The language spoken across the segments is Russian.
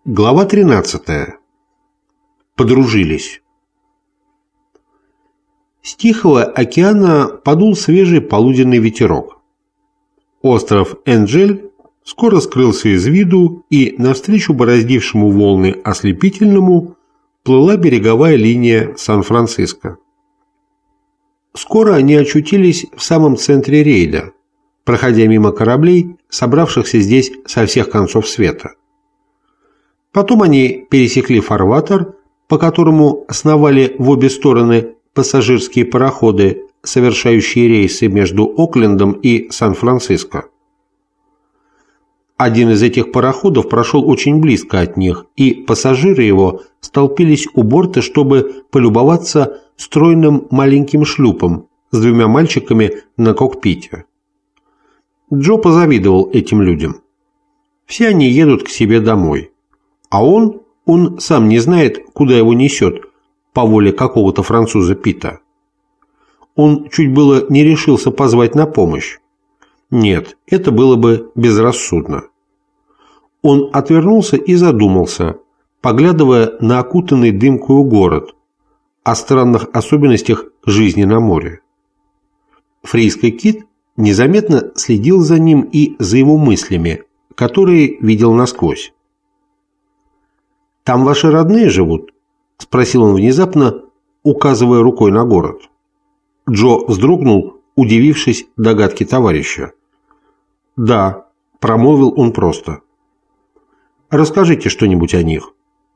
Глава 13. Подружились. С Тихого океана подул свежий полуденный ветерок. Остров Энджель скоро скрылся из виду, и навстречу бороздившему волны ослепительному плыла береговая линия Сан-Франциско. Скоро они очутились в самом центре рейда, проходя мимо кораблей, собравшихся здесь со всех концов света. Потом они пересекли фарватер, по которому сновали в обе стороны пассажирские пароходы, совершающие рейсы между Оклендом и Сан-Франциско. Один из этих пароходов прошел очень близко от них, и пассажиры его столпились у борта, чтобы полюбоваться стройным маленьким шлюпом с двумя мальчиками на кокпите. Джо позавидовал этим людям. Все они едут к себе домой. А он сам не знает, куда его несет, по воле какого-то француза Пита. Он чуть было не решился позвать на помощь. Нет, это было бы безрассудно. Он отвернулся и задумался, поглядывая на окутанный дымкою город, о странных особенностях жизни на море. Фрийский кит незаметно следил за ним и за его мыслями, которые видел насквозь. «Там ваши родные живут?» – спросил он внезапно, указывая рукой на город. Джо вздрогнул, удивившись догадке товарища. «Да», – промолвил он просто. «Расскажите что-нибудь о них».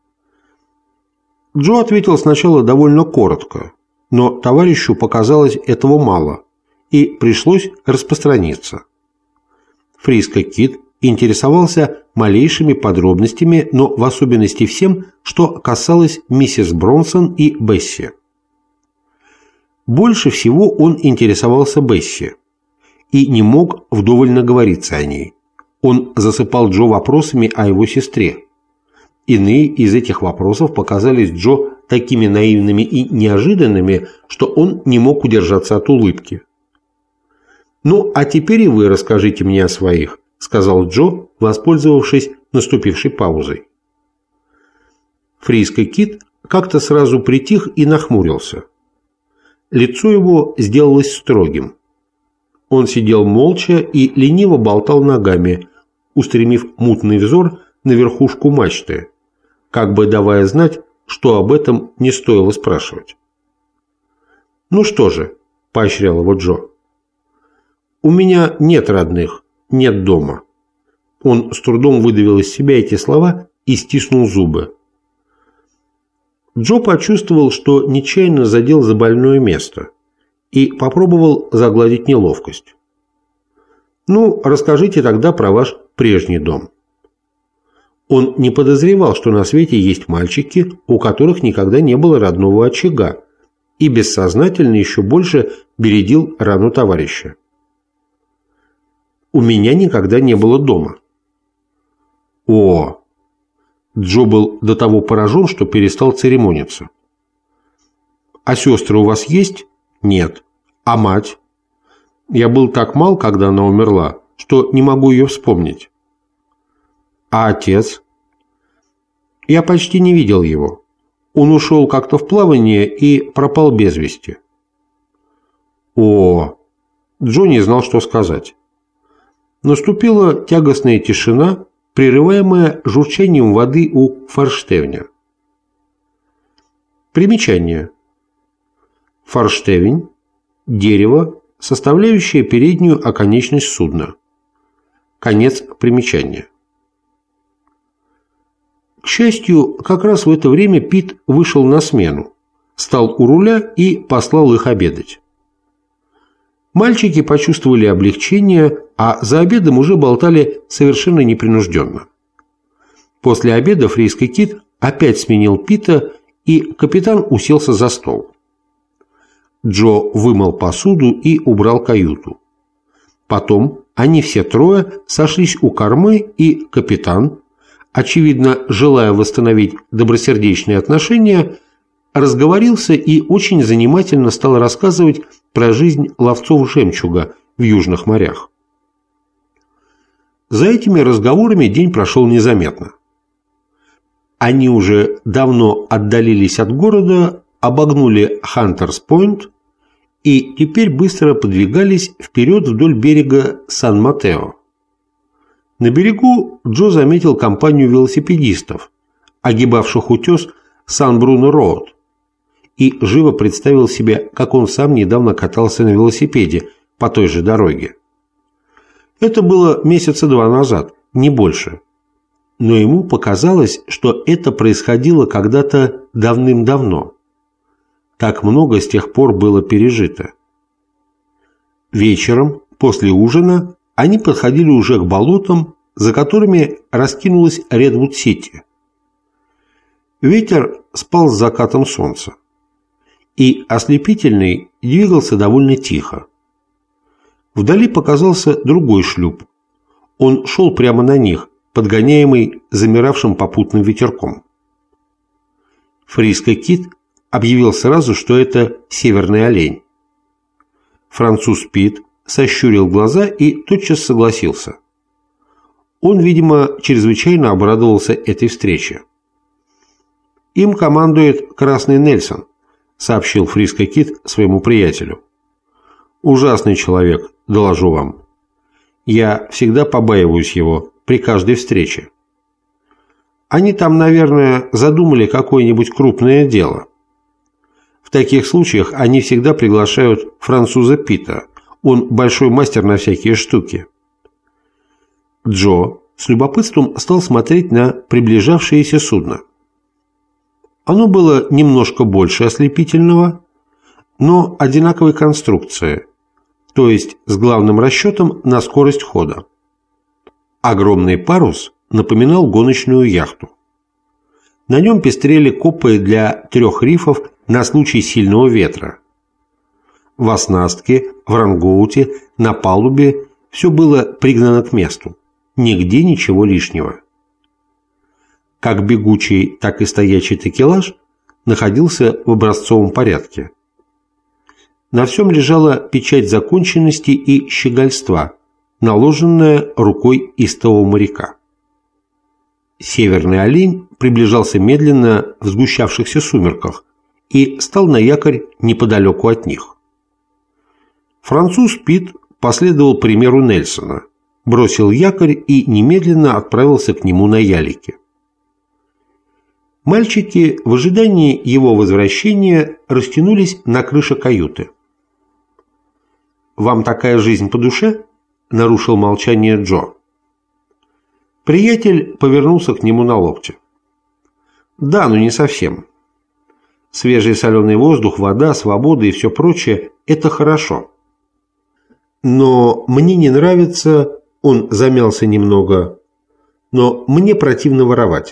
Джо ответил сначала довольно коротко, но товарищу показалось этого мало, и пришлось распространиться. Фрийский кит интересовался малейшими подробностями, но в особенности всем, что касалось миссис Бронсон и Бесси. Больше всего он интересовался Бесси и не мог вдоволь наговориться о ней. Он засыпал Джо вопросами о его сестре. Иные из этих вопросов показались Джо такими наивными и неожиданными, что он не мог удержаться от улыбки. «Ну, а теперь и вы расскажите мне о своих», — сказал Джо, воспользовавшись наступившей паузой. Фрийский кит как-то сразу притих и нахмурился. Лицо его сделалось строгим. Он сидел молча и лениво болтал ногами, устремив мутный взор на верхушку мачты, как бы давая знать, что об этом не стоило спрашивать. «Ну что же», — поощрял его Джо, — «у меня нет родных, нет дома». Он с трудом выдавил из себя эти слова и стиснул зубы. Джо почувствовал, что нечаянно задел за больное место, и попробовал загладить неловкость. «Ну, расскажите тогда про ваш прежний дом». Он не подозревал, что на свете есть мальчики, у которых никогда не было родного очага, и бессознательно еще больше бередил рану товарища. «У меня никогда не было дома». «О!» Джо был до того поражен, что перестал церемониться. «А сестры у вас есть?» «Нет». «А мать?» «Я был так мал, когда она умерла, что не могу ее вспомнить». «А отец?» «Я почти не видел его. Он ушел как-то в плавание и пропал без вести». «О!» Джо не знал, что сказать. Наступила тягостная тишина, прерываемая журчанием воды у форштевня. Примечание. Форштевень – дерево, составляющее переднюю оконечность судна. Конец примечания. К счастью, как раз в это время Пит вышел на смену, стал у руля и послал их обедать. Мальчики почувствовали облегчение, а за обедом уже болтали совершенно непринужденно. После обеда Фрийский кит опять сменил Пита, и капитан уселся за стол. Джо вымыл посуду и убрал каюту. Потом они все трое сошлись у кормы, и капитан, очевидно, желая восстановить добросердечные отношения, разговорился и очень занимательно стал рассказывать про жизнь ловцов жемчуга в южных морях. За этими разговорами день прошел незаметно. Они уже давно отдалились от города, обогнули Хантерс-Пойнт и теперь быстро подвигались вперед вдоль берега Сан-Матео. На берегу Джо заметил компанию велосипедистов, огибавших утес Сан-Бруно-Роуд, и живо представил себе, как он сам недавно катался на велосипеде по той же дороге. Это было месяца 2 назад, не больше. Но ему показалось, что это происходило когда-то давным-давно. Так много с тех пор было пережито. Вечером, после ужина, они подходили уже к болотам, за которыми раскинулась Редвуд-Сити. Ветер спал с закатом солнца, и ослепительный двигался довольно тихо. Вдали показался другой шлюп. Он шел прямо на них, подгоняемый замиравшим попутным ветерком. Фриско Кит объявил сразу, что это северный олень. Француз Пит сощурил глаза и тотчас согласился. Он, видимо, чрезвычайно обрадовался этой встрече. «Им командует Красный Нельсон», — сообщил Фриско Кит своему приятелю. «Ужасный человек, доложу вам. Я всегда побаиваюсь его при каждой встрече. Они там, наверное, задумали какое-нибудь крупное дело. В таких случаях они всегда приглашают француза Пита. Он большой мастер на всякие штуки». Джо с любопытством стал смотреть на приближавшееся судно. Оно было немножко больше ослепительного, но одинаковой конструкции, то есть с главным расчетом на скорость хода. Огромный парус напоминал гоночную яхту. На нем пестрели копы для 3 рифов на случай сильного ветра. В оснастке, в рангоуте, на палубе все было пригнано к месту. Нигде ничего лишнего. Как бегучий, так и стоячий такелаж находился в образцовом порядке. На всем лежала печать законченности и щегольства, наложенная рукой истового моряка. Северный олень приближался медленно в сгущавшихся сумерках и стал на якорь неподалеку от них. Француз Пит последовал примеру Нельсона, бросил якорь и немедленно отправился к нему на ялике. Мальчики в ожидании его возвращения растянулись на крыше каюты. «Вам такая жизнь по душе?» – нарушил молчание Джо. Приятель повернулся к нему на локте. «Да, но не совсем. Свежий соленый воздух, вода, свобода и все прочее – это хорошо. Но мне не нравится...» Он замялся немного. «Но мне противно воровать».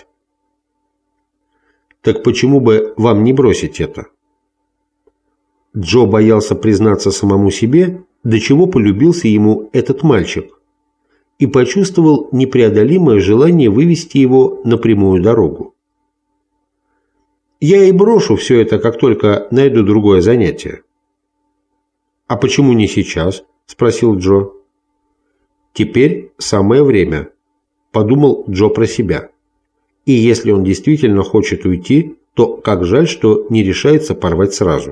«Так почему бы вам не бросить это?» Джо боялся признаться самому себе, до чего полюбился ему этот мальчик, и почувствовал непреодолимое желание вывести его на прямую дорогу. «Я и брошу все это, как только найду другое занятие». «А почему не сейчас?» – спросил Джо. «Теперь самое время», – подумал Джо про себя. И если он действительно хочет уйти, то как жаль, что не решается порвать сразу.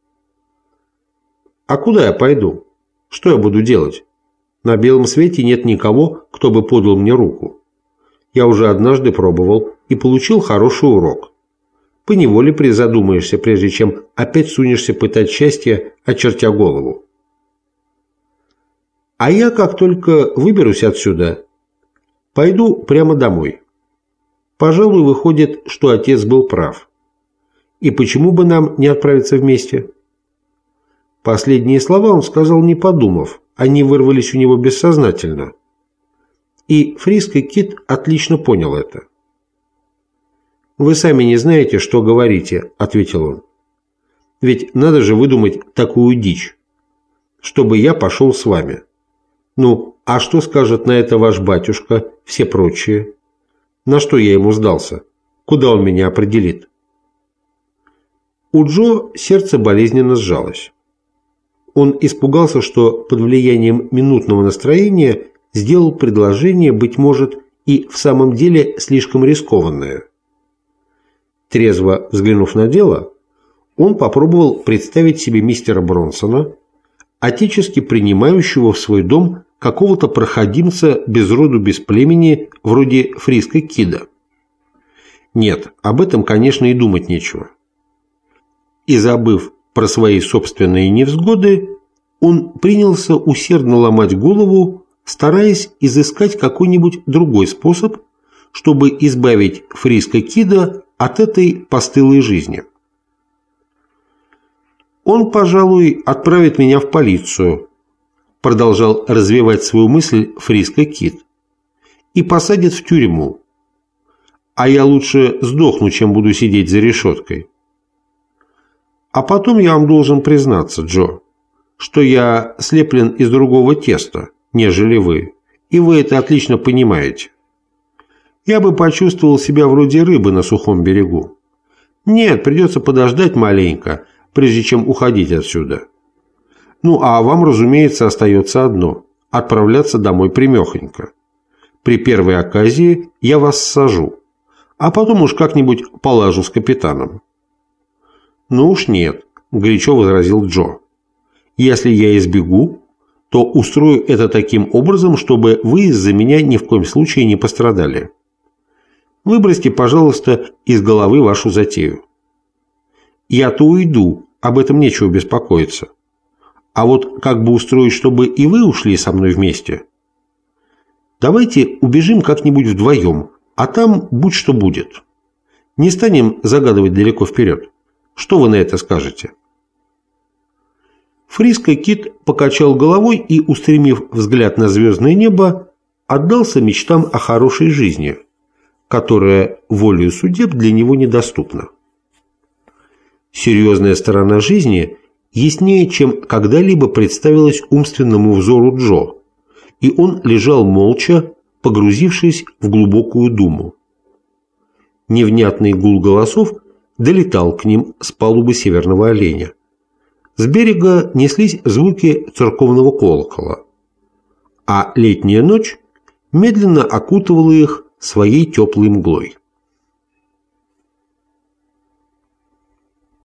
«А куда я пойду? Что я буду делать? На белом свете нет никого, кто бы подал мне руку. Я уже однажды пробовал и получил хороший урок. Поневоле призадумаешься, прежде чем опять сунешься пытать счастье, очертя голову. А я, как только выберусь отсюда, пойду прямо домой. Пожалуй, выходит, что отец был прав. И почему бы нам не отправиться вместе?» Последние слова он сказал, не подумав, они вырвались у него бессознательно. И Фриско Кит отлично понял это. «Вы сами не знаете, что говорите», — ответил он. «Ведь надо же выдумать такую дичь, чтобы я пошел с вами. Ну, а что скажет на это ваш батюшка, все прочие? На что я ему сдался? Куда он меня определит?» У Джо сердце болезненно сжалось. Он испугался, что под влиянием минутного настроения сделал предложение, быть может, и в самом деле слишком рискованное. Трезво взглянув на дело, он попробовал представить себе мистера Бронсона, отечески принимающего в свой дом какого-то проходимца без роду без племени вроде Фриска Кида. Нет, об этом, конечно, и думать нечего. И забыв про свои собственные невзгоды, он принялся усердно ломать голову, стараясь изыскать какой-нибудь другой способ, чтобы избавить Фриска Кида от этой постылой жизни. «Он, пожалуй, отправит меня в полицию», – продолжал развивать свою мысль Фриска Кид, – «и посадит в тюрьму. А я лучше сдохну, чем буду сидеть за решеткой. А потом я вам должен признаться, Джо, что я слеплен из другого теста, нежели вы, и вы это отлично понимаете. Я бы почувствовал себя вроде рыбы на сухом берегу. Нет, придется подождать маленько, прежде чем уходить отсюда. Ну, а вам, разумеется, остается одно – отправляться домой примехонько. При первой оказии я вас сажу, а потом уж как-нибудь полажу с капитаном». «Ну уж нет», – горячо возразил Джо. «Если я избегу, то устрою это таким образом, чтобы вы из-за меня ни в коем случае не пострадали. Выбросьте, пожалуйста, из головы вашу затею. Я-то уйду, об этом нечего беспокоиться. А вот как бы устроить, чтобы и вы ушли со мной вместе? Давайте убежим как-нибудь вдвоем, а там будь что будет. Не станем загадывать далеко вперед. Что вы на это скажете?» Фриска Кид покачал головой и, устремив взгляд на звездное небо, отдался мечтам о хорошей жизни, которая волею судеб для него недоступна. Серьезная сторона жизни яснее, чем когда-либо представилась умственному взору Джо, и он лежал молча, погрузившись в глубокую думу. Невнятный гул голосов долетал к ним с палубы Северного Оленя. С берега неслись звуки церковного колокола, а летняя ночь медленно окутывала их своей теплой мглой.